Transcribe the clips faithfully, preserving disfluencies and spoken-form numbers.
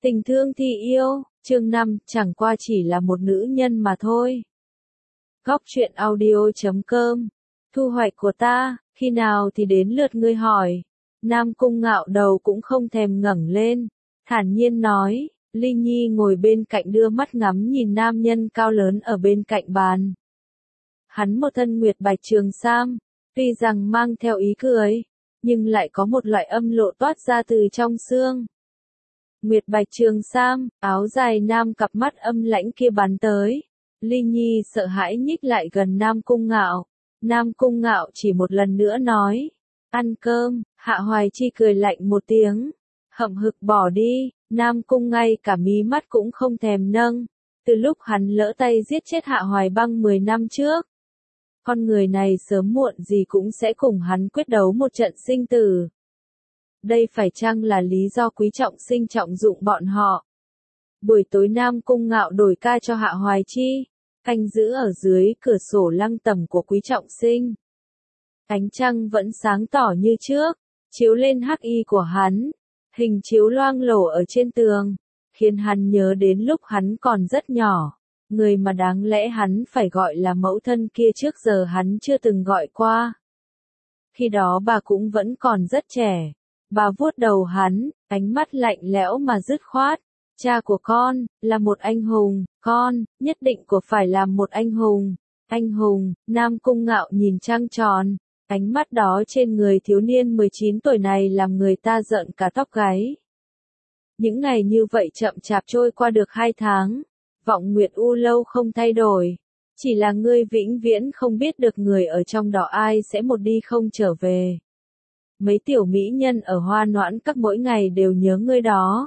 Tình thương thì yêu, chương năm, chẳng qua chỉ là một nữ nhân mà thôi. Góc truyện audio chấm com. Thu hoạch của ta, khi nào thì đến lượt ngươi hỏi. Nam Cung ngạo đầu cũng không thèm ngẩng lên, thản nhiên nói. Ly Nhi ngồi bên cạnh đưa mắt ngắm nhìn nam nhân cao lớn ở bên cạnh bàn. Hắn một thân nguyệt bạch trường sam, tuy rằng mang theo ý cười, nhưng lại có một loại âm lộ toát ra từ trong xương. Nguyệt bạch trường sam, áo dài nam cặp mắt âm lãnh kia bắn tới. Ly Nhi sợ hãi nhích lại gần Nam Cung ngạo. Nam Cung ngạo chỉ một lần nữa nói. Ăn cơm, Hạ Hoài Chi cười lạnh một tiếng. Hậm hực bỏ đi, Nam Cung ngay cả mí mắt cũng không thèm nâng. Từ lúc hắn lỡ tay giết chết Hạ Hoài Băng mười năm trước. Con người này sớm muộn gì cũng sẽ cùng hắn quyết đấu một trận sinh tử. Đây phải chăng là lý do Quý Trọng Sinh trọng dụng bọn họ? Buổi tối Nam Cung ngạo đổi ca cho Hạ Hoài Chi, canh giữ ở dưới cửa sổ lăng tẩm của Quý Trọng Sinh. Ánh trăng vẫn sáng tỏ như trước, chiếu lên hắc y của hắn, hình chiếu loang lổ ở trên tường, khiến hắn nhớ đến lúc hắn còn rất nhỏ, người mà đáng lẽ hắn phải gọi là mẫu thân kia trước giờ hắn chưa từng gọi qua. Khi đó bà cũng vẫn còn rất trẻ. Bà vuốt đầu hắn, ánh mắt lạnh lẽo mà dứt khoát. Cha của con, là một anh hùng, con, nhất định của phải làm một anh hùng. Anh hùng, Nam Cung ngạo nhìn trăng tròn, ánh mắt đó trên người thiếu niên mười chín tuổi này làm người ta giận cả tóc gáy. Những ngày như vậy chậm chạp trôi qua được hai tháng, vọng nguyệt u lâu không thay đổi. Chỉ là ngươi vĩnh viễn không biết được người ở trong đó ai sẽ một đi không trở về. Mấy tiểu mỹ nhân ở Hoa Noãn Các mỗi ngày đều nhớ ngươi đó.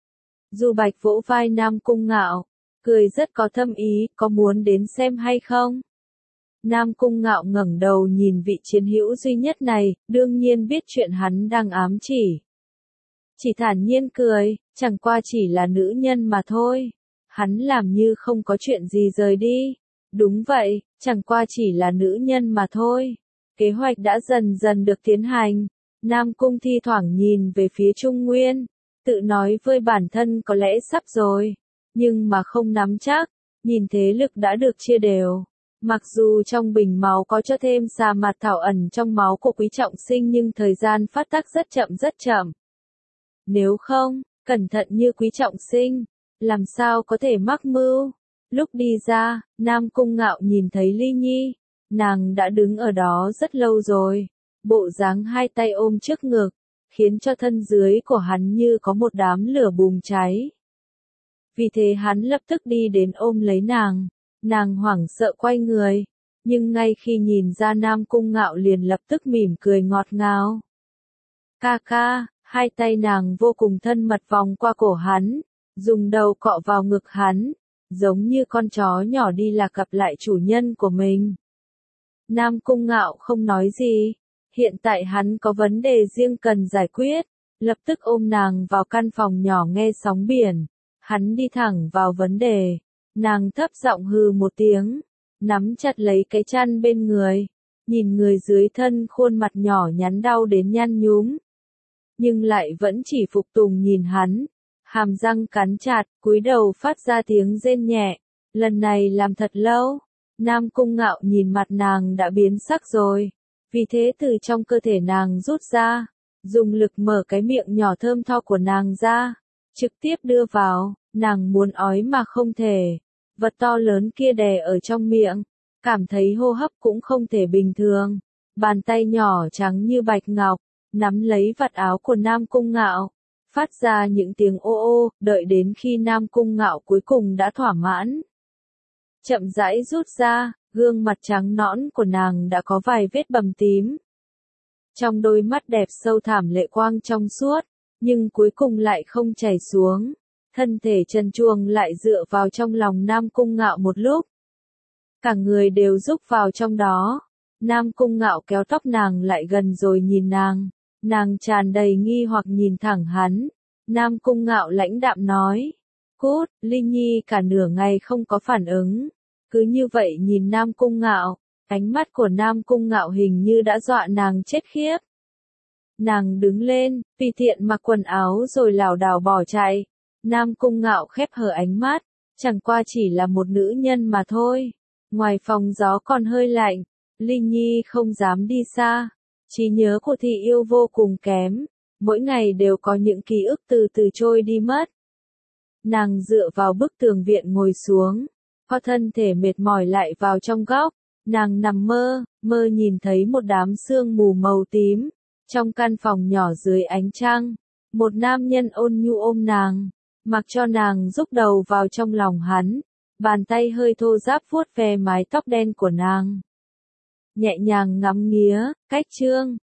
Du Bạch vỗ vai Nam Cung ngạo, cười rất có thâm ý, có muốn đến xem hay không? Nam Cung ngạo ngẩng đầu nhìn vị chiến hữu duy nhất này, đương nhiên biết chuyện hắn đang ám chỉ. Chỉ thản nhiên cười, chẳng qua chỉ là nữ nhân mà thôi. Hắn làm như không có chuyện gì rời đi. Đúng vậy, chẳng qua chỉ là nữ nhân mà thôi. Kế hoạch đã dần dần được tiến hành. Nam Cung thi thoảng nhìn về phía Trung Nguyên, tự nói với bản thân có lẽ sắp rồi, nhưng mà không nắm chắc, nhìn thế lực đã được chia đều. Mặc dù trong bình máu có cho thêm xà mạt thảo ẩn trong máu của Quý Trọng Sinh nhưng thời gian phát tác rất chậm rất chậm. Nếu không, cẩn thận như Quý Trọng Sinh, làm sao có thể mắc mưu. Lúc đi ra, Nam Cung ngạo nhìn thấy Ly Nhi, nàng đã đứng ở đó rất lâu rồi. Bộ dáng hai tay ôm trước ngực, khiến cho thân dưới của hắn như có một đám lửa bùng cháy. Vì thế hắn lập tức đi đến ôm lấy nàng, nàng hoảng sợ quay người, nhưng ngay khi nhìn ra Nam Cung ngạo liền lập tức mỉm cười ngọt ngào. Ca ca, hai tay nàng vô cùng thân mật vòng qua cổ hắn, dùng đầu cọ vào ngực hắn, giống như con chó nhỏ đi lạc gặp lại chủ nhân của mình. Nam Cung ngạo không nói gì. Hiện tại hắn có vấn đề riêng cần giải quyết, lập tức ôm nàng vào căn phòng nhỏ nghe sóng biển. Hắn đi thẳng vào vấn đề, nàng thấp giọng hừ một tiếng, nắm chặt lấy cái chăn bên người, nhìn người dưới thân khuôn mặt nhỏ nhắn đau đến nhăn nhúm. Nhưng lại vẫn chỉ phục tùng nhìn hắn, hàm răng cắn chặt, cúi đầu phát ra tiếng rên nhẹ, lần này làm thật lâu. Nam Cung ngạo nhìn mặt nàng đã biến sắc rồi. Vì thế từ trong cơ thể nàng rút ra, dùng lực mở cái miệng nhỏ thơm tho của nàng ra, trực tiếp đưa vào, nàng muốn ói mà không thể. Vật to lớn kia đè ở trong miệng, cảm thấy hô hấp cũng không thể bình thường. Bàn tay nhỏ trắng như bạch ngọc, nắm lấy vạt áo của Nam Cung ngạo, phát ra những tiếng ô ô, đợi đến khi Nam Cung ngạo cuối cùng đã thỏa mãn. Chậm rãi rút ra. Gương mặt trắng nõn của nàng đã có vài vết bầm tím. Trong đôi mắt đẹp sâu thẳm lệ quang trong suốt, nhưng cuối cùng lại không chảy xuống. Thân thể trần truồng lại dựa vào trong lòng Nam Cung ngạo một lúc. Cả người đều rúc vào trong đó. Nam Cung ngạo kéo tóc nàng lại gần rồi nhìn nàng. Nàng tràn đầy nghi hoặc nhìn thẳng hắn. Nam Cung ngạo lãnh đạm nói. Cút, Ly Nhi cả nửa ngày không có phản ứng. Cứ như vậy nhìn Nam Cung ngạo, ánh mắt của Nam Cung ngạo hình như đã dọa nàng chết khiếp. Nàng đứng lên, tùy tiện mặc quần áo rồi lảo đảo bỏ chạy, Nam Cung Ngạo khép hờ ánh mắt, chẳng qua chỉ là một nữ nhân mà thôi. Ngoài phòng gió còn hơi lạnh, Linh Nhi không dám đi xa. Trí nhớ của Thị Yêu vô cùng kém, mỗi ngày đều có những ký ức từ từ trôi đi mất. Nàng dựa vào bức tường viện ngồi xuống, co thân thể mệt mỏi lại vào trong góc, nàng nằm mơ, mơ nhìn thấy một đám sương mù màu tím. Trong căn phòng nhỏ dưới ánh trăng, một nam nhân ôn nhu ôm nàng, mặc cho nàng rúc đầu vào trong lòng hắn, bàn tay hơi thô ráp vuốt ve mái tóc đen của nàng. Nhẹ nhàng ngắm nghía, cách chương.